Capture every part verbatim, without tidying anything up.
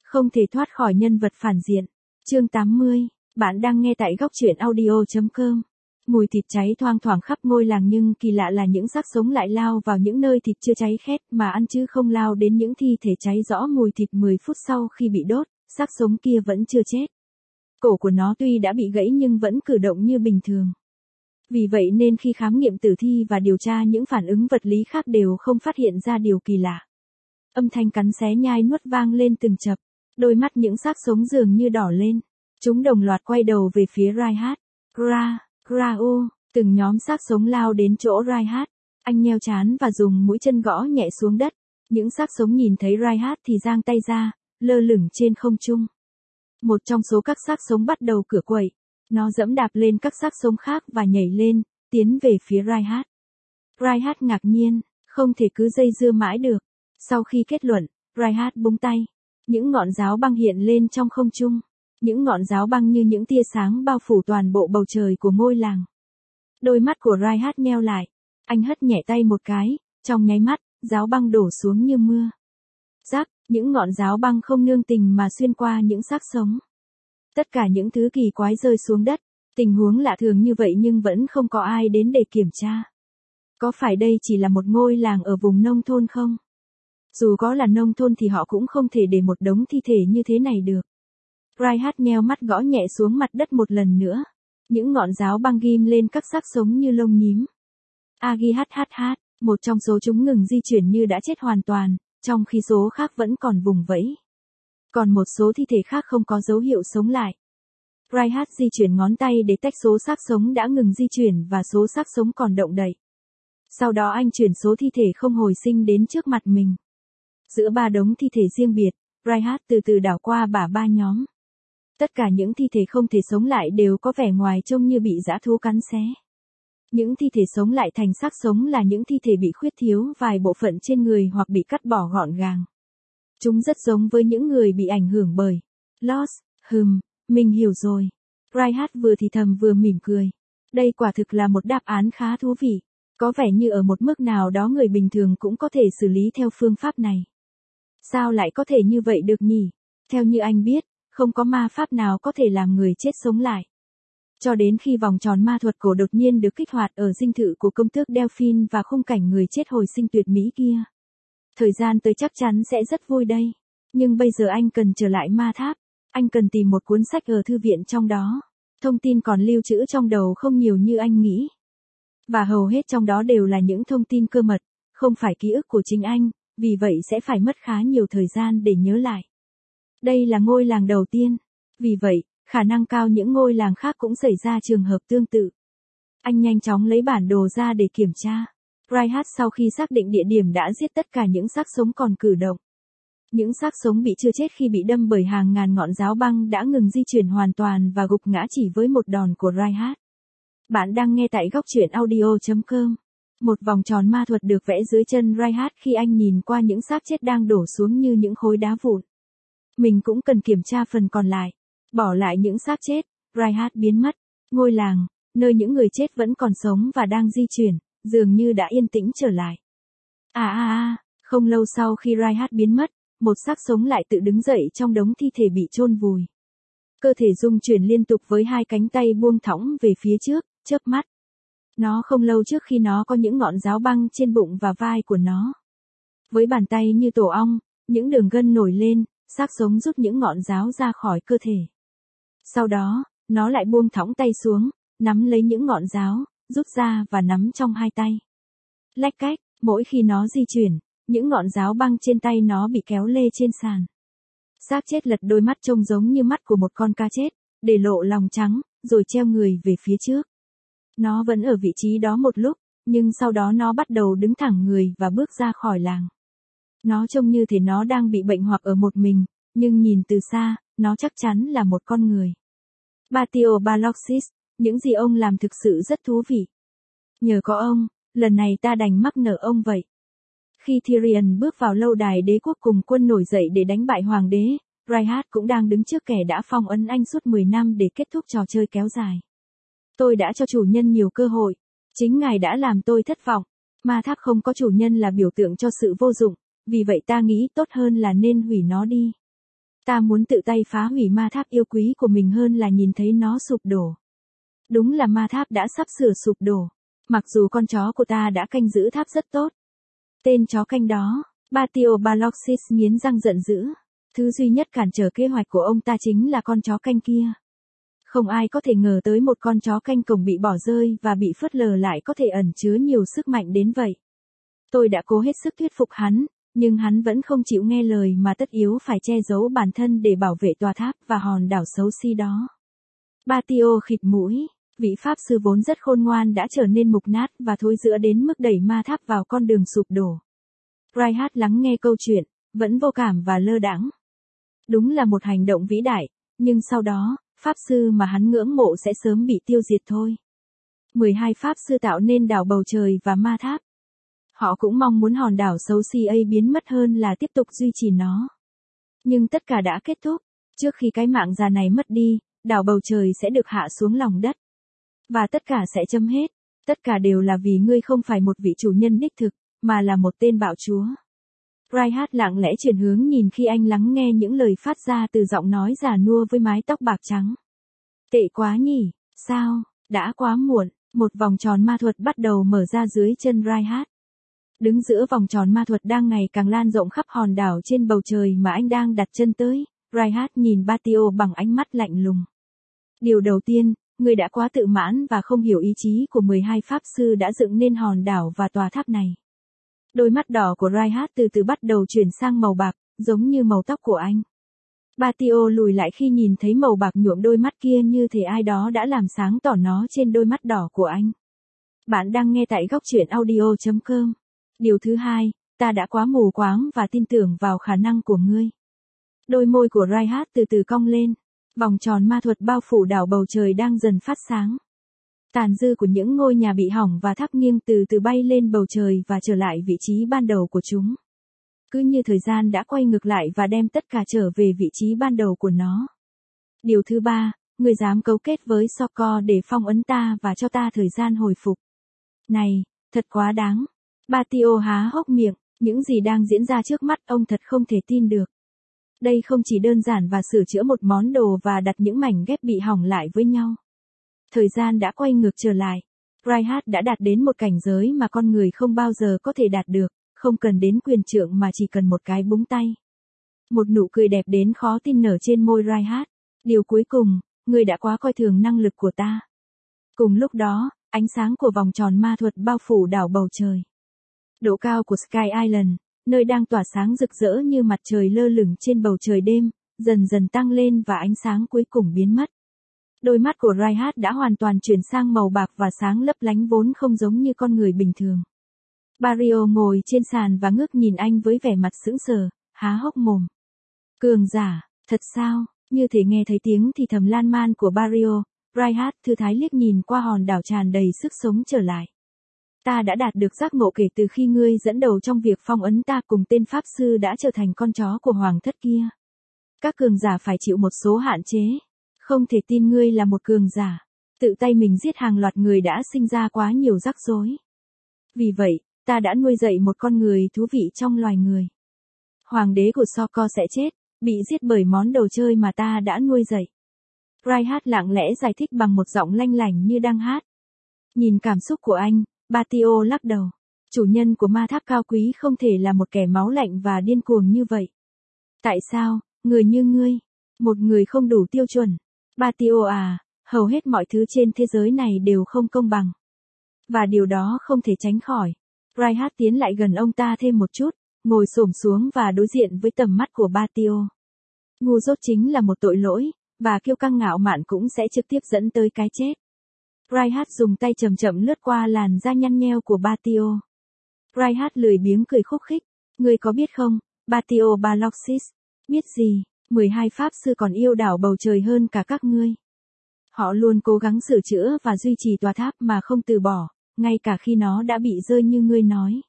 Không thể thoát khỏi nhân vật phản diện. Chương tám mươi, bạn đang nghe tại góc truyện audio chấm com. Mùi thịt cháy thoang thoảng khắp ngôi làng nhưng kỳ lạ là những xác sống lại lao vào những nơi thịt chưa cháy khét mà ăn chứ không lao đến những thi thể cháy rõ mùi thịt mười phút sau khi bị đốt, xác sống kia vẫn chưa chết. Cổ của nó tuy đã bị gãy nhưng vẫn cử động như bình thường. Vì vậy nên khi khám nghiệm tử thi và điều tra những phản ứng vật lý khác đều không phát hiện ra điều kỳ lạ. Âm thanh cắn xé nhai nuốt vang lên từng chập, đôi mắt những xác sống dường như đỏ lên. Chúng đồng loạt quay đầu về phía Reinhardt. Gra, Gra ô, từng nhóm xác sống lao đến chỗ Reinhardt. Anh nheo trán và dùng mũi chân gõ nhẹ xuống đất. Những xác sống nhìn thấy Reinhardt thì giang tay ra, lơ lửng trên không trung. Một trong số các xác sống bắt đầu cựa quậy. Nó giẫm đạp lên các xác sống khác và nhảy lên, tiến về phía Reinhardt. Reinhardt ngạc nhiên, không thể cứ dây dưa mãi được. Sau khi kết luận, Reinhardt búng tay. Những ngọn giáo băng hiện lên trong không trung. Những ngọn giáo băng như những tia sáng bao phủ toàn bộ bầu trời của ngôi làng. Đôi mắt của Reinhardt nheo lại. Anh hất nhẹ tay một cái, trong nháy mắt, giáo băng đổ xuống như mưa. Rắc, những ngọn giáo băng không nương tình mà xuyên qua những xác sống. Tất cả những thứ kỳ quái rơi xuống đất. Tình huống lạ thường như vậy nhưng vẫn không có ai đến để kiểm tra. Có phải đây chỉ là một ngôi làng ở vùng nông thôn không? Dù có là nông thôn thì họ cũng không thể để một đống thi thể như thế này được. Reinhardt nheo mắt gõ nhẹ xuống mặt đất một lần nữa. Những ngọn giáo băng ghim lên các xác sống như lông nhím. Agi hát hát hát, một trong số chúng ngừng di chuyển như đã chết hoàn toàn, trong khi số khác vẫn còn vùng vẫy. Còn một số thi thể khác không có dấu hiệu sống lại. Reinhardt di chuyển ngón tay để tách số xác sống đã ngừng di chuyển và số xác sống còn động đậy. Sau đó anh chuyển số thi thể không hồi sinh đến trước mặt mình. Giữa ba đống thi thể riêng biệt, Reinhardt từ từ đảo qua bả ba nhóm. Tất cả những thi thể không thể sống lại đều có vẻ ngoài trông như bị dã thú cắn xé. Những thi thể sống lại thành xác sống là những thi thể bị khuyết thiếu vài bộ phận trên người hoặc bị cắt bỏ gọn gàng. Chúng rất giống với những người bị ảnh hưởng bởi loss. Hừm, mình hiểu rồi. Reinhardt vừa thì thầm vừa mỉm cười. Đây quả thực là một đáp án khá thú vị. Có vẻ như ở một mức nào đó người bình thường cũng có thể xử lý theo phương pháp này. Sao lại có thể như vậy được nhỉ? Theo như anh biết, không có ma pháp nào có thể làm người chết sống lại. Cho đến khi vòng tròn ma thuật cổ đột nhiên được kích hoạt ở dinh thự của công tước Delphine và khung cảnh người chết hồi sinh tuyệt mỹ kia. Thời gian tới chắc chắn sẽ rất vui đây. Nhưng bây giờ anh cần trở lại ma tháp. Anh cần tìm một cuốn sách ở thư viện trong đó. Thông tin còn lưu trữ trong đầu không nhiều như anh nghĩ. Và hầu hết trong đó đều là những thông tin cơ mật, không phải ký ức của chính anh, vì vậy sẽ phải mất khá nhiều thời gian để nhớ lại. Đây là ngôi làng đầu tiên. Vì vậy, khả năng cao những ngôi làng khác cũng xảy ra trường hợp tương tự. Anh nhanh chóng lấy bản đồ ra để kiểm tra. Reinhardt sau khi xác định địa điểm đã giết tất cả những xác sống còn cử động. Những xác sống bị chưa chết khi bị đâm bởi hàng ngàn ngọn giáo băng đã ngừng di chuyển hoàn toàn và gục ngã chỉ với một đòn của Reinhardt. Bạn đang nghe tại góc truyện audio chấm com. Một vòng tròn ma thuật được vẽ dưới chân Reinhardt khi anh nhìn qua những xác chết đang đổ xuống như những khối đá vụn. Mình cũng cần kiểm tra phần còn lại. Bỏ lại những xác chết, Reinhardt biến mất. Ngôi làng, nơi những người chết vẫn còn sống và đang di chuyển, dường như đã yên tĩnh trở lại. À à à, không lâu sau khi Reinhardt biến mất, một xác sống lại tự đứng dậy trong đống thi thể bị chôn vùi. Cơ thể rung chuyển liên tục với hai cánh tay buông thõng về phía trước, chớp mắt. Nó không lâu trước khi nó có những ngọn giáo băng trên bụng và vai của nó. Với bàn tay như tổ ong, những đường gân nổi lên, xác sống rút những ngọn giáo ra khỏi cơ thể. Sau đó, nó lại buông thõng tay xuống, nắm lấy những ngọn giáo, rút ra và nắm trong hai tay. Lách cách, mỗi khi nó di chuyển, những ngọn giáo băng trên tay nó bị kéo lê trên sàn. Xác chết lật đôi mắt trông giống như mắt của một con cá chết, để lộ lòng trắng, rồi treo người về phía trước. Nó vẫn ở vị trí đó một lúc, nhưng sau đó nó bắt đầu đứng thẳng người và bước ra khỏi làng. Nó trông như thể nó đang bị bệnh hoặc ở một mình, nhưng nhìn từ xa, nó chắc chắn là một con người. Batio Baloxis, những gì ông làm thực sự rất thú vị. Nhờ có ông, lần này ta đành mắc nợ ông vậy. Khi Tyrion bước vào lâu đài đế quốc cùng quân nổi dậy để đánh bại hoàng đế, Reinhardt cũng đang đứng trước kẻ đã phong ấn anh suốt mười năm để kết thúc trò chơi kéo dài. Tôi đã cho chủ nhân nhiều cơ hội. Chính ngài đã làm tôi thất vọng. Ma tháp không có chủ nhân là biểu tượng cho sự vô dụng, vì vậy ta nghĩ tốt hơn là nên hủy nó đi. Ta muốn tự tay phá hủy ma tháp yêu quý của mình hơn là nhìn thấy nó sụp đổ. Đúng là ma tháp đã sắp sửa sụp đổ. Mặc dù con chó của ta đã canh giữ tháp rất tốt. Tên chó canh đó, Batio Baloxis nghiến răng giận dữ. Thứ duy nhất cản trở kế hoạch của ông ta chính là con chó canh kia. Không ai có thể ngờ tới một con chó canh cổng bị bỏ rơi và bị phớt lờ lại có thể ẩn chứa nhiều sức mạnh đến vậy. Tôi đã cố hết sức thuyết phục hắn, nhưng hắn vẫn không chịu nghe lời mà tất yếu phải che giấu bản thân để bảo vệ tòa tháp và hòn đảo xấu xí đó. Batio khịt mũi, vị pháp sư vốn rất khôn ngoan đã trở nên mục nát và thối rữa đến mức đẩy ma tháp vào con đường sụp đổ. Reinhardt lắng nghe câu chuyện, vẫn vô cảm và lơ đãng. Đúng là một hành động vĩ đại, nhưng sau đó, pháp sư mà hắn ngưỡng mộ sẽ sớm bị tiêu diệt thôi. mười hai pháp sư tạo nên đảo bầu trời và ma tháp. Họ cũng mong muốn hòn đảo xấu xí ấy biến mất hơn là tiếp tục duy trì nó. Nhưng tất cả đã kết thúc. Trước khi cái mạng già này mất đi, đảo bầu trời sẽ được hạ xuống lòng đất. Và tất cả sẽ chấm hết. Tất cả đều là vì ngươi không phải một vị chủ nhân đích thực, mà là một tên bạo chúa. Reinhardt lặng lẽ chuyển hướng nhìn khi anh lắng nghe những lời phát ra từ giọng nói già nua với mái tóc bạc trắng. Tệ quá nhỉ, sao, đã quá muộn, một vòng tròn ma thuật bắt đầu mở ra dưới chân Reinhardt. Đứng giữa vòng tròn ma thuật đang ngày càng lan rộng khắp hòn đảo trên bầu trời mà anh đang đặt chân tới, Reinhardt nhìn Batio bằng ánh mắt lạnh lùng. Điều đầu tiên, ngươi đã quá tự mãn và không hiểu ý chí của mười hai pháp sư đã dựng nên hòn đảo và tòa tháp này. Đôi mắt đỏ của Reinhardt từ từ bắt đầu chuyển sang màu bạc, giống như màu tóc của anh. Batio lùi lại khi nhìn thấy màu bạc nhuộm đôi mắt kia như thể ai đó đã làm sáng tỏ nó trên đôi mắt đỏ của anh. Bạn đang nghe tại góc truyện audio chấm com. Điều thứ hai, ta đã quá mù quáng và tin tưởng vào khả năng của ngươi. Đôi môi của Reinhardt từ từ cong lên. Vòng tròn ma thuật bao phủ đảo bầu trời đang dần phát sáng. Tàn dư của những ngôi nhà bị hỏng và tháp nghiêng từ từ bay lên bầu trời và trở lại vị trí ban đầu của chúng. Cứ như thời gian đã quay ngược lại và đem tất cả trở về vị trí ban đầu của nó. Điều thứ ba, ngươi dám cấu kết với Soko để phong ấn ta và cho ta thời gian hồi phục. Này, thật quá đáng. Batio há hốc miệng, những gì đang diễn ra trước mắt ông thật không thể tin được. Đây không chỉ đơn giản và sửa chữa một món đồ và đặt những mảnh ghép bị hỏng lại với nhau. Thời gian đã quay ngược trở lại. Reinhardt đã đạt đến một cảnh giới mà con người không bao giờ có thể đạt được, không cần đến quyền trượng mà chỉ cần một cái búng tay. Một nụ cười đẹp đến khó tin nở trên môi Reinhardt. Điều cuối cùng, ngươi đã quá coi thường năng lực của ta. Cùng lúc đó, ánh sáng của vòng tròn ma thuật bao phủ đảo bầu trời. Độ cao của Sky Island, nơi đang tỏa sáng rực rỡ như mặt trời lơ lửng trên bầu trời đêm, dần dần tăng lên và ánh sáng cuối cùng biến mất. Đôi mắt của Reinhardt đã hoàn toàn chuyển sang màu bạc và sáng lấp lánh vốn không giống như con người bình thường. Barrio ngồi trên sàn và ngước nhìn anh với vẻ mặt sững sờ, há hốc mồm. Cường giả, thật sao? Như thể nghe thấy tiếng thì thầm lan man của Barrio, Reinhardt thư thái liếc nhìn qua hòn đảo tràn đầy sức sống trở lại. Ta đã đạt được giác ngộ kể từ khi ngươi dẫn đầu trong việc phong ấn ta cùng tên pháp sư đã trở thành con chó của hoàng thất kia. Các cường giả phải chịu một số hạn chế. Không thể tin ngươi là một cường giả. Tự tay mình giết hàng loạt người đã sinh ra quá nhiều rắc rối. Vì vậy, ta đã nuôi dạy một con người thú vị trong loài người. Hoàng đế của Soko sẽ chết, bị giết bởi món đồ chơi mà ta đã nuôi dạy. Reinhardt lặng lẽ giải thích bằng một giọng lanh lảnh như đang hát. Nhìn cảm xúc của anh, Batio lắc đầu. Chủ nhân của ma tháp cao quý không thể là một kẻ máu lạnh và điên cuồng như vậy. Tại sao, người như ngươi, một người không đủ tiêu chuẩn. Batio à, hầu hết mọi thứ trên thế giới này đều không công bằng. Và điều đó không thể tránh khỏi. Reinhardt tiến lại gần ông ta thêm một chút, ngồi xổm xuống và đối diện với tầm mắt của Batio. Ngu dốt chính là một tội lỗi, và kiêu căng ngạo mạn cũng sẽ trực tiếp dẫn tới cái chết. Reinhardt dùng tay chậm chậm lướt qua làn da nhăn nheo của Batio. Reinhardt lười biếng cười khúc khích. Ngươi có biết không, Batio Baloxis, biết gì, mười hai pháp sư còn yêu đảo bầu trời hơn cả các ngươi. Họ luôn cố gắng sửa chữa và duy trì tòa tháp mà không từ bỏ, ngay cả khi nó đã bị rơi như ngươi nói.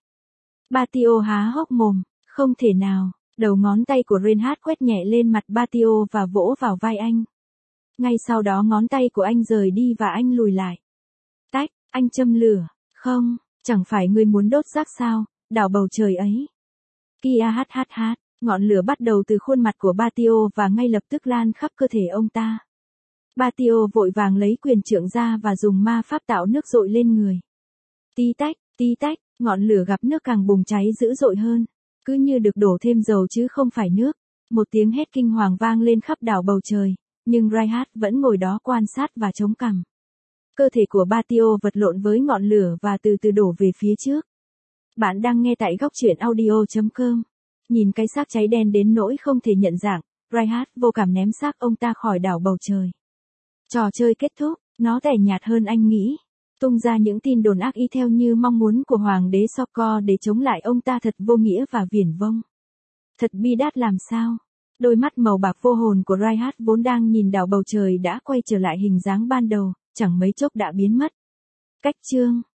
Batio há hốc mồm, không thể nào, đầu ngón tay của Reinhardt quét nhẹ lên mặt Batio và vỗ vào vai anh. Ngay sau đó ngón tay của anh rời đi và anh lùi lại. Tách, anh châm lửa, không, chẳng phải ngươi muốn đốt rác sao, đảo bầu trời ấy. Kia hát hát hát. Ngọn lửa bắt đầu từ khuôn mặt của Batio và ngay lập tức lan khắp cơ thể ông ta. Batio vội vàng lấy quyền trượng ra và dùng ma pháp tạo nước dội lên người. Tí tách, tí tách, ngọn lửa gặp nước càng bùng cháy dữ dội hơn, cứ như được đổ thêm dầu chứ không phải nước. Một tiếng hét kinh hoàng vang lên khắp đảo bầu trời, nhưng Reinhardt vẫn ngồi đó quan sát và chống cằm. Cơ thể của Batio vật lộn với ngọn lửa và từ từ đổ về phía trước. Bạn đang nghe tại góc truyện audio chấm com. Nhìn cái xác cháy đen đến nỗi không thể nhận dạng, Reinhardt vô cảm ném xác ông ta khỏi đảo bầu trời. Trò chơi kết thúc, nó tẻ nhạt hơn anh nghĩ. Tung ra những tin đồn ác ý theo như mong muốn của Hoàng đế Sokor để chống lại ông ta thật vô nghĩa và viển vông. Thật bi đát làm sao. Đôi mắt màu bạc vô hồn của Reinhardt vốn đang nhìn đảo bầu trời đã quay trở lại hình dáng ban đầu, chẳng mấy chốc đã biến mất. Cách chương